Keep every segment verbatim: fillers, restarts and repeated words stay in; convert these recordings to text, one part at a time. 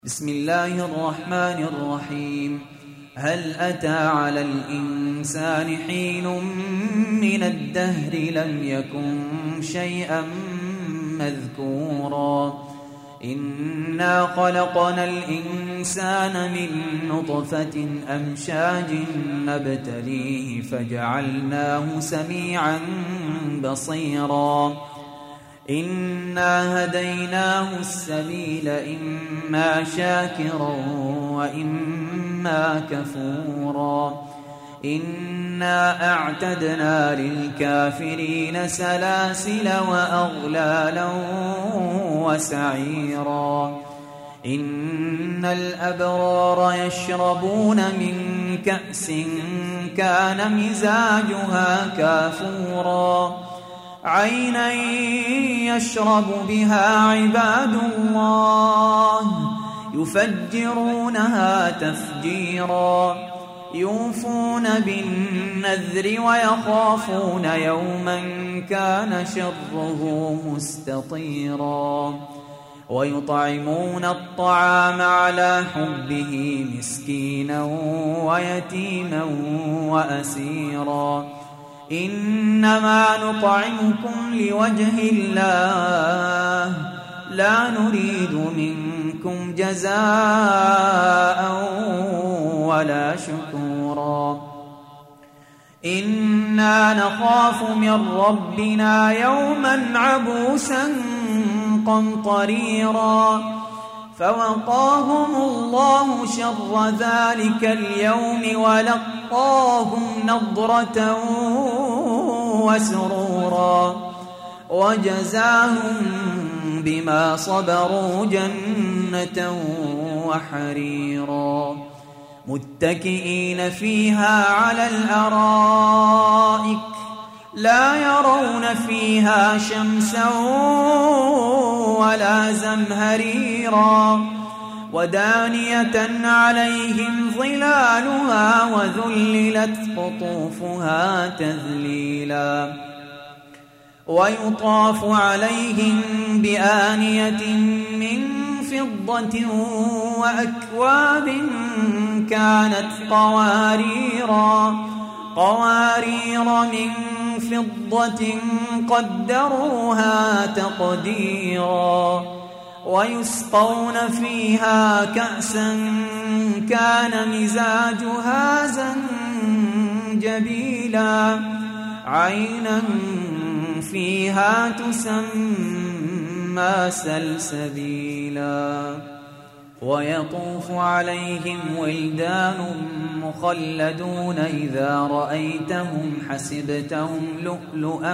بسم الله الرحمن الرحيم. هل أتى على الإنسان حين من الدهر لم يكن شيئا مذكورا إنا خلقنا الإنسان من نطفة أمشاج نبتليه فجعلناه سميعا بصيرا إنا هديناه السبيل إما شاكرا وإما كفورا إنا أعتدنا للكافرين سلاسل وأغلالا وسعيرا إن الأبرار يشربون من كأس كان مزاجها كافورا عينا يشرب بها عباد الله يفجرونها تفجيرا يوفون بالنذر ويخافون يوما كان شره مستطيرا ويطعمون الطعام على حبه مسكينا ويتيما وأسيرا إنما نطعمكم لوجه الله لا نريد منكم جزاء ولا شكورا إنا نخاف من ربنا يوما عبوسا قمطريرا فوقاهم الله شر ذلك اليوم ولقاهم نضرة وسرورا وجزاهم بما صبروا جنة وحريرا متكئين فيها على الأرائك لا يرون فيها شمسا ولا زمهريرا ودانية عليهم ظلالها وذللت قطوفها تذليلا ويطاف عليهم بآنية من فضة وأكواب كانت قواريرا قوارير من فضة قدروها تقديرا ويسقون فيها كأسا كان مزاجها زنجبيلا عينا فيها تسمى سلسبيلا ويطوف عليهم ولدان مخلدون إذا رأيتهم حسبتهم لؤلؤا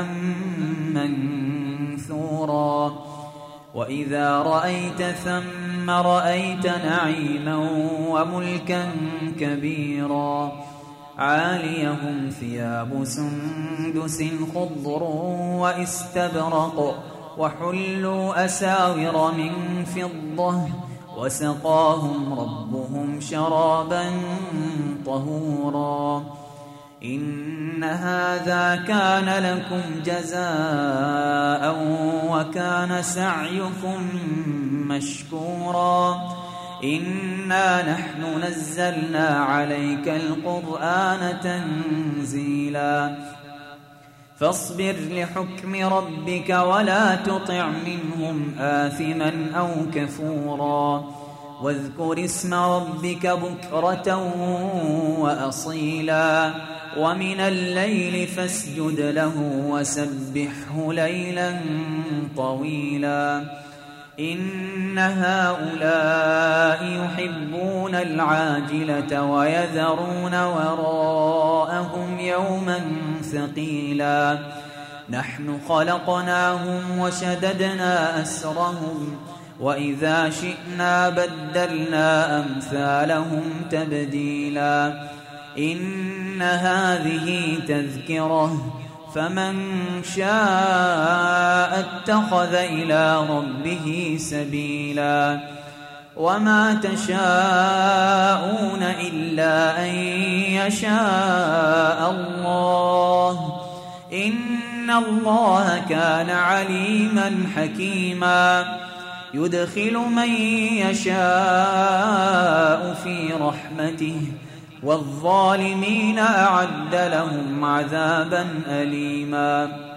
منثورا وإذا رأيت ثم رأيت نعيما وملكا كبيرا عاليهم ثياب سندس خضر واستبرق وحلوا أساور من فضة وسقاهم ربهم شرابا طهورا إن هذا كان لكم جزاء وكان سعيكم مشكورا إنا نحن نزلنا عليك القرآن تنزيلا فاصبر لحكم ربك ولا تطع منهم آثما أو كفورا واذكر اسم ربك بكرة وأصيلا ومن الليل فاسجد له وسبحه ليلا طويلا إن هؤلاء يحبون العاجلة ويذرون وراءهم يوما ثقيلا نحن خلقناهم وشددنا أسرهم وإذا شئنا بدلنا أمثالهم تبديلا إن هذه تذكرة فمن شاء اتخذ إلى ربه سبيلا وما تشاءون إلا أن يشاء الله إن الله كان عليما حكيما يدخل من يشاء في رحمته والظالمين أعد لهم عذابا أليما